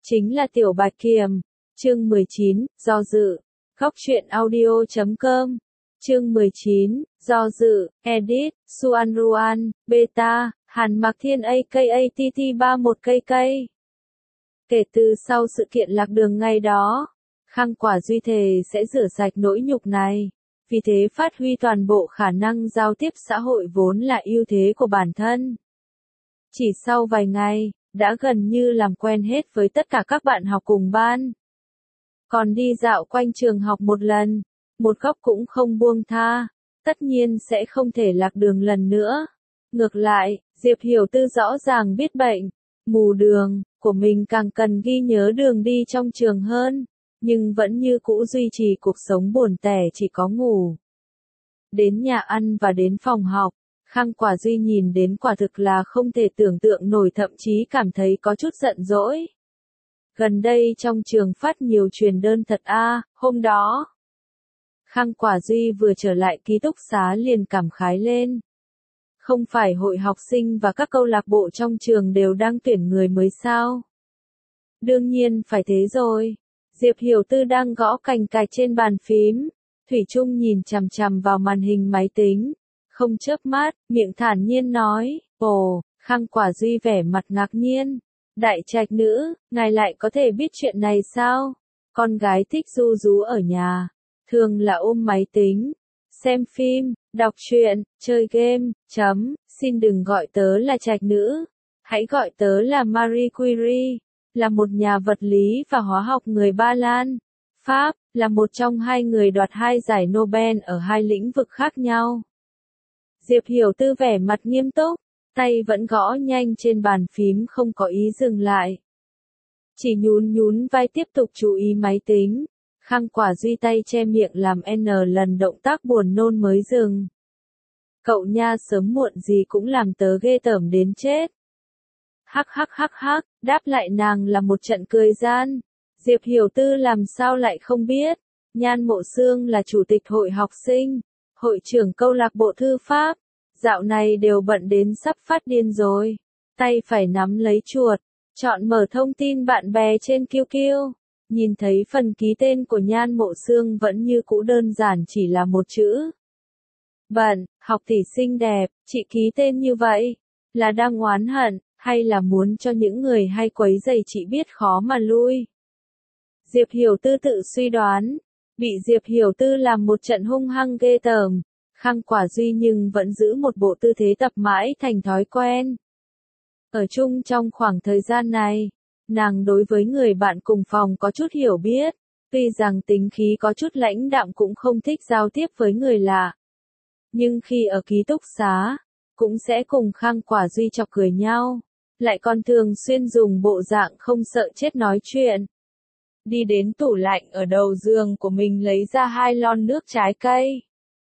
chính là Tiểu Bạch Kiểm. Chương 19, do dự. Góc truyện audio.com. Chương 19, do dự, edit, Suan Ruan, beta, Hàn Mạc Thiên AKATT31KK. Kể từ sau sự kiện lạc đường ngày đó, Khang Quả Duy thề sẽ rửa sạch nỗi nhục này, vì thế phát huy toàn bộ khả năng giao tiếp xã hội vốn là ưu thế của bản thân. Chỉ sau vài ngày, đã gần như làm quen hết với tất cả các bạn học cùng ban. Còn đi dạo quanh trường học một lần, một góc cũng không buông tha, tất nhiên sẽ không thể lạc đường lần nữa. Ngược lại, Diệp Hiểu Tư rõ ràng biết bệnh, mù đường, của mình càng cần ghi nhớ đường đi trong trường hơn, nhưng vẫn như cũ duy trì cuộc sống buồn tẻ chỉ có ngủ. Đến nhà ăn và đến phòng học, Khang Quả Duy nhìn đến quả thực là không thể tưởng tượng nổi, thậm chí cảm thấy có chút giận dỗi. Gần đây trong trường phát nhiều truyền đơn thật hôm đó. Khang Quả Duy vừa trở lại ký túc xá liền cảm khái lên. Không phải hội học sinh và các câu lạc bộ trong trường đều đang tuyển người mới sao? Đương nhiên phải thế rồi. Diệp Hiểu Tư đang gõ cành cạch trên bàn phím, thủy chung nhìn chằm chằm vào màn hình máy tính, không chớp mắt, miệng thản nhiên nói, ồ, Khang Quả Duy vẻ mặt ngạc nhiên. Đại trạch nữ, ngài lại có thể biết chuyện này sao? Con gái thích ru rú ở nhà, thường là ôm máy tính, xem phim, đọc truyện, chơi game, xin đừng gọi tớ là trạch nữ, hãy gọi tớ là Marie Curie, là một nhà vật lý và hóa học người Ba Lan, Pháp, là một trong hai người đoạt 2 giải Nobel ở 2 lĩnh vực khác nhau. Diệp Hiểu Tư vẻ mặt nghiêm túc, tay vẫn gõ nhanh trên bàn phím không có ý dừng lại. Chỉ nhún vai tiếp tục chú ý máy tính. Khang Quả Duy tay che miệng làm N lần động tác buồn nôn mới dừng. Cậu nha, sớm muộn gì cũng làm tớ ghê tởm đến chết. Hắc, đáp lại nàng là một trận cười gian. Diệp Hiểu Tư làm sao lại không biết. Nhan Mộ Xương là chủ tịch hội học sinh, hội trưởng câu lạc bộ thư pháp. Dạo này đều bận đến sắp phát điên rồi. Tay phải nắm lấy chuột, chọn mở thông tin bạn bè trên QQ. Nhìn thấy phần ký tên của Nhan Mộ Xương vẫn như cũ đơn giản chỉ là một chữ. Bận, học tỷ xinh đẹp, chị ký tên như vậy, là đang oán hận, hay là muốn cho những người hay quấy rầy chị biết khó mà lui? Diệp Hiểu Tư tự suy đoán, bị Diệp Hiểu Tư làm một trận hung hăng ghê tởm. Khang Quả Duy nhưng vẫn giữ một bộ tư thế tập mãi thành thói quen. Ở chung trong khoảng thời gian này, nàng đối với người bạn cùng phòng có chút hiểu biết, tuy rằng tính khí có chút lãnh đạm cũng không thích giao tiếp với người lạ. Nhưng khi ở ký túc xá, cũng sẽ cùng Khang Quả Duy chọc cười nhau, lại còn thường xuyên dùng bộ dạng không sợ chết nói chuyện. Đi đến tủ lạnh ở đầu giường của mình lấy ra 2 lon nước trái cây.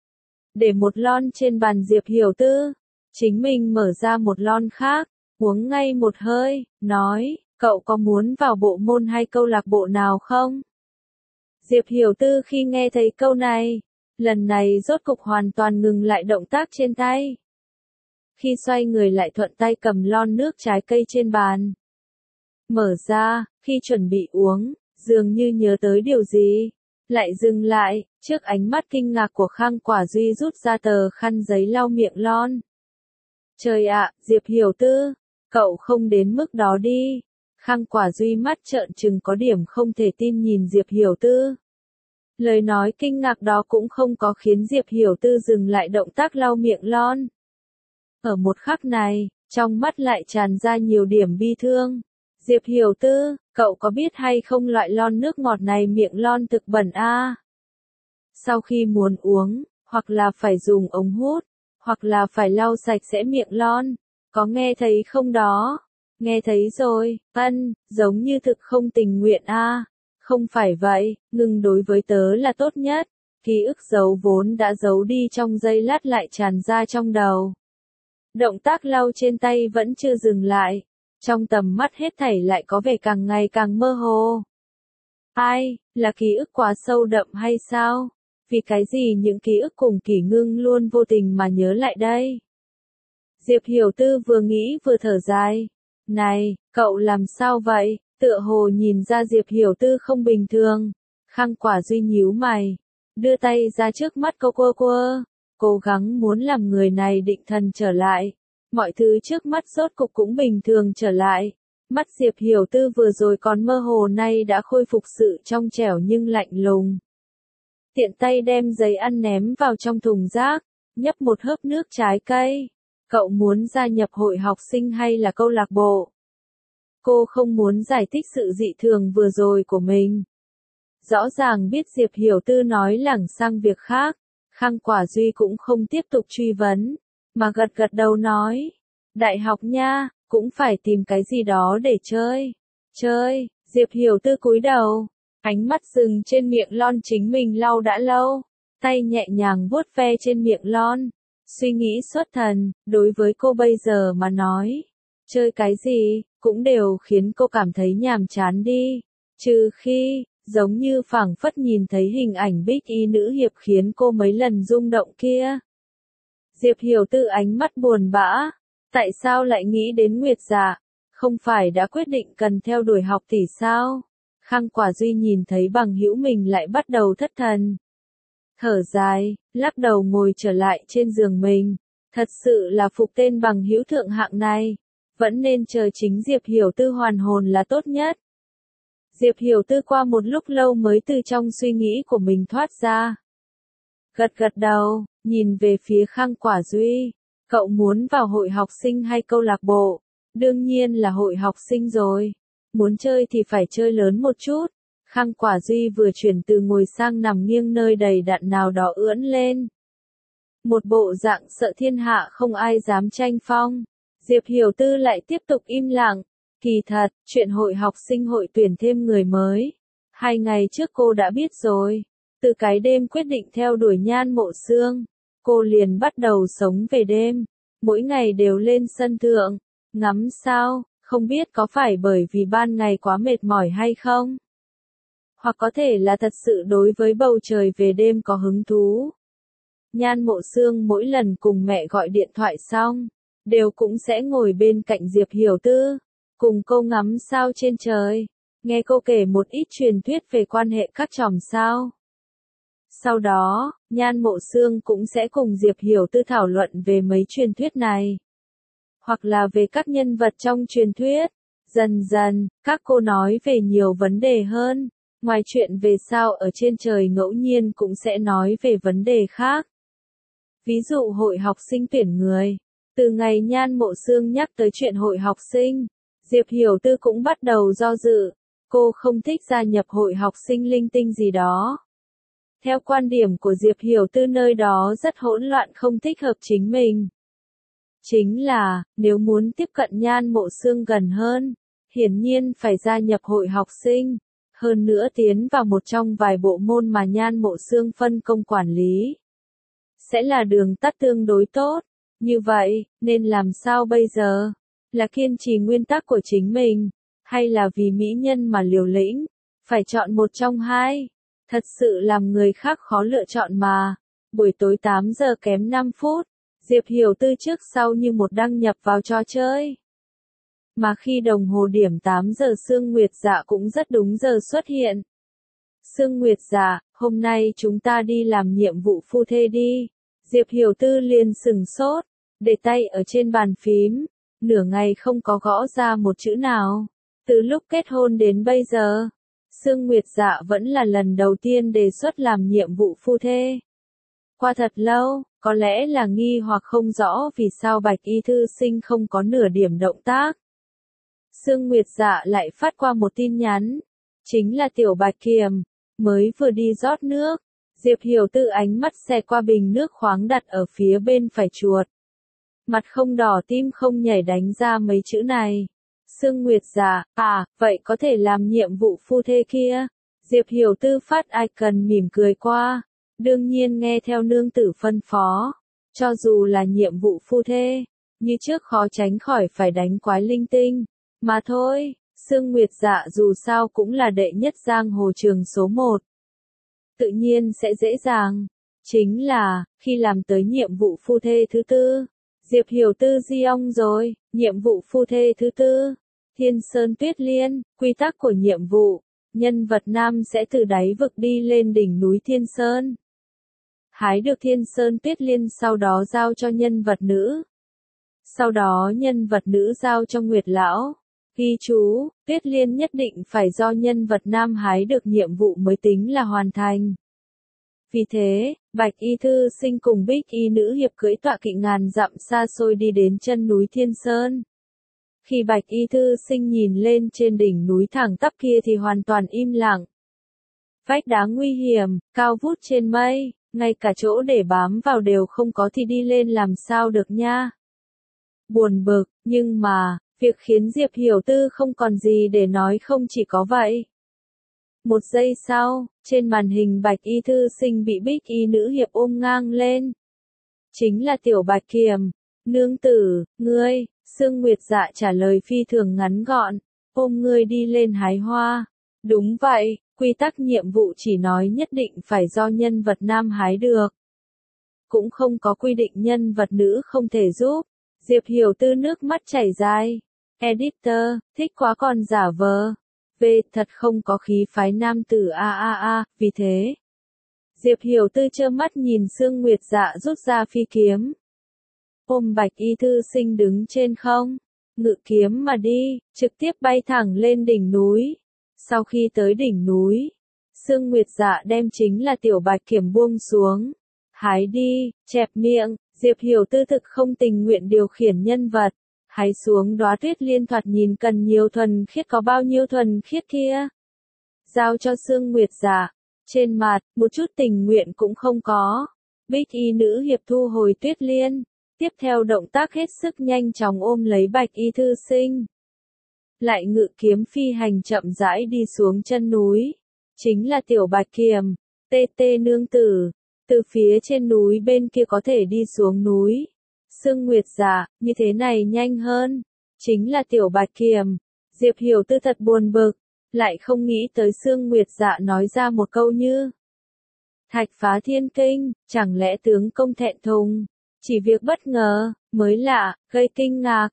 Để một lon trên bàn Diệp Hiểu Tư, chính mình mở ra một lon khác, uống ngay một hơi, nói, cậu có muốn vào bộ môn hay câu lạc bộ nào không? Diệp Hiểu Tư khi nghe thấy câu này, lần này rốt cục hoàn toàn ngừng lại động tác trên tay. Khi xoay người lại thuận tay cầm lon nước trái cây trên bàn. Mở ra, khi chuẩn bị uống, dường như nhớ tới điều gì. Lại dừng lại, trước ánh mắt kinh ngạc của Khang Quả Duy rút ra tờ khăn giấy lau miệng lon. Trời ạ, Diệp Hiểu Tư, cậu không đến mức đó đi. Khang Quả Duy mắt trợn trừng có điểm không thể tin nhìn Diệp Hiểu Tư. Lời nói kinh ngạc đó cũng không có khiến Diệp Hiểu Tư dừng lại động tác lau miệng lon. Ở một khắc này, trong mắt lại tràn ra nhiều điểm bi thương. Diệp Hiểu Tư, cậu có biết hay không loại lon nước ngọt này miệng lon thực bẩn Sau khi muốn uống, hoặc là phải dùng ống hút, hoặc là phải lau sạch sẽ miệng lon. Có nghe thấy không đó? Nghe thấy rồi, giống như thực không tình nguyện Không phải vậy, ngừng đối với tớ là tốt nhất. Ký ức giấu vốn đã giấu đi trong giây lát lại tràn ra trong đầu. Động tác lau trên tay vẫn chưa dừng lại. Trong tầm mắt hết thảy lại có vẻ càng ngày càng mơ hồ. Ai, là ký ức quá sâu đậm hay sao? Vì cái gì những ký ức cùng Kỷ Ngưng luôn vô tình mà nhớ lại đây? Diệp Hiểu Tư vừa nghĩ vừa thở dài. Này, cậu làm sao vậy? Tựa hồ nhìn ra Diệp Hiểu Tư không bình thường. Khang Quả Duy nhíu mày, đưa tay ra trước mắt cô quơ quơ, cố gắng muốn làm người này định thần trở lại. Mọi thứ trước mắt rốt cục cũng bình thường trở lại. Mắt Diệp Hiểu Tư vừa rồi còn mơ hồ nay đã khôi phục sự trong trẻo nhưng lạnh lùng. Tiện tay đem giấy ăn ném vào trong thùng rác, nhấp một hớp nước trái cây. Cậu muốn gia nhập hội học sinh hay là câu lạc bộ? Cô không muốn giải thích sự dị thường vừa rồi của mình. Rõ ràng biết Diệp Hiểu Tư nói lảng sang việc khác, Khang Quả Duy cũng không tiếp tục truy vấn, mà gật gật đầu nói, đại học nha, cũng phải tìm cái gì đó để chơi. Chơi, Diệp Hiểu Tư cúi đầu, ánh mắt dừng trên miệng lon chính mình lau đã lâu, tay nhẹ nhàng vuốt ve trên miệng lon, suy nghĩ xuất thần, đối với cô bây giờ mà nói, chơi cái gì, cũng đều khiến cô cảm thấy nhàm chán đi, trừ khi, giống như phảng phất nhìn thấy hình ảnh bích y nữ hiệp khiến cô mấy lần rung động kia. Diệp Hiểu Tư ánh mắt buồn bã, tại sao lại nghĩ đến Nguyệt Dạ, không phải đã quyết định cần theo đuổi học tỷ sao? Khang Quả Duy nhìn thấy bằng hữu mình lại bắt đầu thất thần. Thở dài, lắc đầu ngồi trở lại trên giường mình, thật sự là phục tên bằng hữu thượng hạng này, vẫn nên chờ chính Diệp Hiểu Tư hoàn hồn là tốt nhất. Diệp Hiểu Tư qua một lúc lâu mới từ trong suy nghĩ của mình thoát ra. Gật gật đầu, nhìn về phía Khang Quả Duy, cậu muốn vào hội học sinh hay câu lạc bộ? Đương nhiên là hội học sinh rồi, muốn chơi thì phải chơi lớn một chút. Khang Quả Duy vừa chuyển từ ngồi sang nằm nghiêng nơi đầy đặn nào đó ưỡn lên. Một bộ dạng sợ thiên hạ không ai dám tranh phong. Diệp Hiểu Tư lại tiếp tục im lặng. Kỳ thật, chuyện hội học sinh hội tuyển thêm người mới. 2 ngày trước cô đã biết rồi. Từ cái đêm quyết định theo đuổi Nhan Mộ Xương, cô liền bắt đầu sống về đêm. Mỗi ngày đều lên sân thượng, ngắm sao, không biết có phải bởi vì ban ngày quá mệt mỏi hay không? Hoặc có thể là thật sự đối với bầu trời về đêm có hứng thú. Nhan Mộ Xương mỗi lần cùng mẹ gọi điện thoại xong, đều cũng sẽ ngồi bên cạnh Diệp Hiểu Tư, cùng cô ngắm sao trên trời, nghe cô kể một ít truyền thuyết về quan hệ các chòm sao. Sau đó, Nhan Mộ Xương cũng sẽ cùng Diệp Hiểu Tư thảo luận về mấy truyền thuyết này, hoặc là về các nhân vật trong truyền thuyết. Dần dần, các cô nói về nhiều vấn đề hơn, ngoài chuyện về sao ở trên trời ngẫu nhiên cũng sẽ nói về vấn đề khác. Ví dụ hội học sinh tuyển người. Từ ngày Nhan Mộ Xương nhắc tới chuyện hội học sinh, Diệp Hiểu Tư cũng bắt đầu do dự. Cô không thích gia nhập hội học sinh linh tinh gì đó. Theo quan điểm của Diệp Hiểu Tư nơi đó rất hỗn loạn không thích hợp chính mình. Chính là, nếu muốn tiếp cận Nhan Mộ Xương gần hơn, hiển nhiên phải gia nhập hội học sinh, hơn nữa tiến vào một trong vài bộ môn mà Nhan Mộ Xương phân công quản lý. Sẽ là đường tắt tương đối tốt. Như vậy, nên làm sao bây giờ? Là kiên trì nguyên tắc của chính mình, hay là vì mỹ nhân mà liều lĩnh? Phải chọn một trong hai. Thật sự làm người khác khó lựa chọn mà. Buổi tối 8 giờ kém 5 phút, Diệp Hiểu Tư trước sau như một đăng nhập vào trò chơi. Mà khi đồng hồ điểm 8 giờ Sương Nguyệt Dạ cũng rất đúng giờ xuất hiện. Sương Nguyệt Dạ, hôm nay chúng ta đi làm nhiệm vụ phu thê đi. Diệp Hiểu Tư liền sừng sốt, để tay ở trên bàn phím, nửa ngày không có gõ ra một chữ nào. Từ lúc kết hôn đến bây giờ, Sương Nguyệt Dạ vẫn là lần đầu tiên đề xuất làm nhiệm vụ phu thê. Qua thật lâu, có lẽ là nghi hoặc không rõ vì sao Bạch Y Thư Sinh không có nửa điểm động tác. Sương Nguyệt Dạ lại phát qua một tin nhắn, chính là Tiểu Bạch Kiềm, mới vừa đi rót nước. Diệp Hiểu Tư ánh mắt xẹt qua bình nước khoáng đặt ở phía bên phải chuột. Mặt không đỏ tim không nhảy đánh ra mấy chữ này. Sương Nguyệt Dạ, vậy có thể làm nhiệm vụ phu thê kia. Diệp Hiểu Tư phát icon mỉm cười qua. Đương nhiên nghe theo nương tử phân phó. Cho dù là nhiệm vụ phu thê, như trước khó tránh khỏi phải đánh quái linh tinh. Mà thôi, Sương Nguyệt Dạ dù sao cũng là đệ nhất giang hồ trường số 1. Tự nhiên sẽ dễ dàng. Chính là, khi làm tới nhiệm vụ phu thê thứ tư, Diệp Hiểu Tư di ông rồi, nhiệm vụ phu thê thứ tư, Thiên Sơn Tuyết Liên, quy tắc của nhiệm vụ, nhân vật nam sẽ từ đáy vực đi lên đỉnh núi Thiên Sơn. Hái được Thiên Sơn Tuyết Liên sau đó giao cho nhân vật nữ. Sau đó nhân vật nữ giao cho Nguyệt Lão. Ghi chú, Tuyết Liên nhất định phải do nhân vật nam hái được nhiệm vụ mới tính là hoàn thành. Vì thế, Bạch Y Thư Sinh cùng Bích Y Nữ Hiệp cưỡi tọa kỵ ngàn dặm xa xôi đi đến chân núi Thiên Sơn. Khi Bạch Y Thư Sinh nhìn lên trên đỉnh núi thẳng tắp kia thì hoàn toàn im lặng. Vách đá nguy hiểm, cao vút trên mây, ngay cả chỗ để bám vào đều không có thì đi lên làm sao được nha. Buồn bực, nhưng mà, việc khiến Diệp Hiểu Tư không còn gì để nói không chỉ có vậy. Một giây sau, trên màn hình Bạch Y Thư Sinh bị Bích Y Nữ Hiệp ôm ngang lên. Chính là Tiểu Bạch Kiềm. Nương tử, ngươi, Sương Nguyệt Dạ trả lời phi thường ngắn gọn, ôm ngươi đi lên hái hoa. Đúng vậy, quy tắc nhiệm vụ chỉ nói nhất định phải do nhân vật nam hái được. Cũng không có quy định nhân vật nữ không thể giúp. Diệp Hiểu Tư nước mắt chảy dài. Editor, thích quá còn giả vờ. Thật không có khí phái nam tử vì thế. Diệp Hiểu Tư trơ mắt nhìn Sương Nguyệt Dạ rút ra phi kiếm. Ôm Bạch Y Thư Sinh đứng trên không, ngự kiếm mà đi, trực tiếp bay thẳng lên đỉnh núi. Sau khi tới đỉnh núi, Sương Nguyệt Dạ đem chính là Tiểu Bạch Kiểm buông xuống. Hái đi, chẹp miệng, Diệp Hiểu Tư thực không tình nguyện điều khiển nhân vật. Hái xuống đóa tuyết liên thoạt nhìn cần nhiều thuần khiết có bao nhiêu thuần khiết kia. Giao cho Sương Nguyệt Dạ, trên mặt, một chút tình nguyện cũng không có. Bích Y Nữ Hiệp thu hồi tuyết liên, tiếp theo động tác hết sức nhanh chóng ôm lấy Bạch Y Thư Sinh. Lại ngự kiếm phi hành chậm rãi đi xuống chân núi. Chính là Tiểu Bạch Kiềm, tê nương tử, từ phía trên núi bên kia có thể đi xuống núi. Sương Nguyệt Dạ, như thế này nhanh hơn. Chính là Tiểu Bạch Kiềm. Diệp Hiểu Tư thật buồn bực, lại không nghĩ tới Sương Nguyệt Dạ nói ra một câu như Thạch phá thiên kinh, chẳng lẽ tướng công thẹn thùng. Chỉ việc bất ngờ, mới lạ, gây kinh ngạc,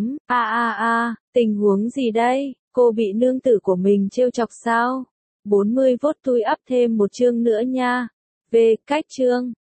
tình huống gì đây, cô bị nương tử của mình trêu chọc sao? 40 vốt tui up thêm một chương nữa nha. Về cách chương.